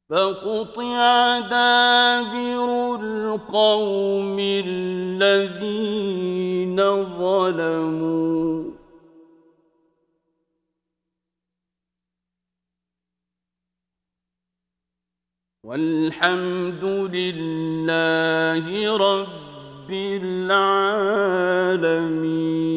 فقطع دابر القوم الذين ظلموا والحمد لله رب العالمين.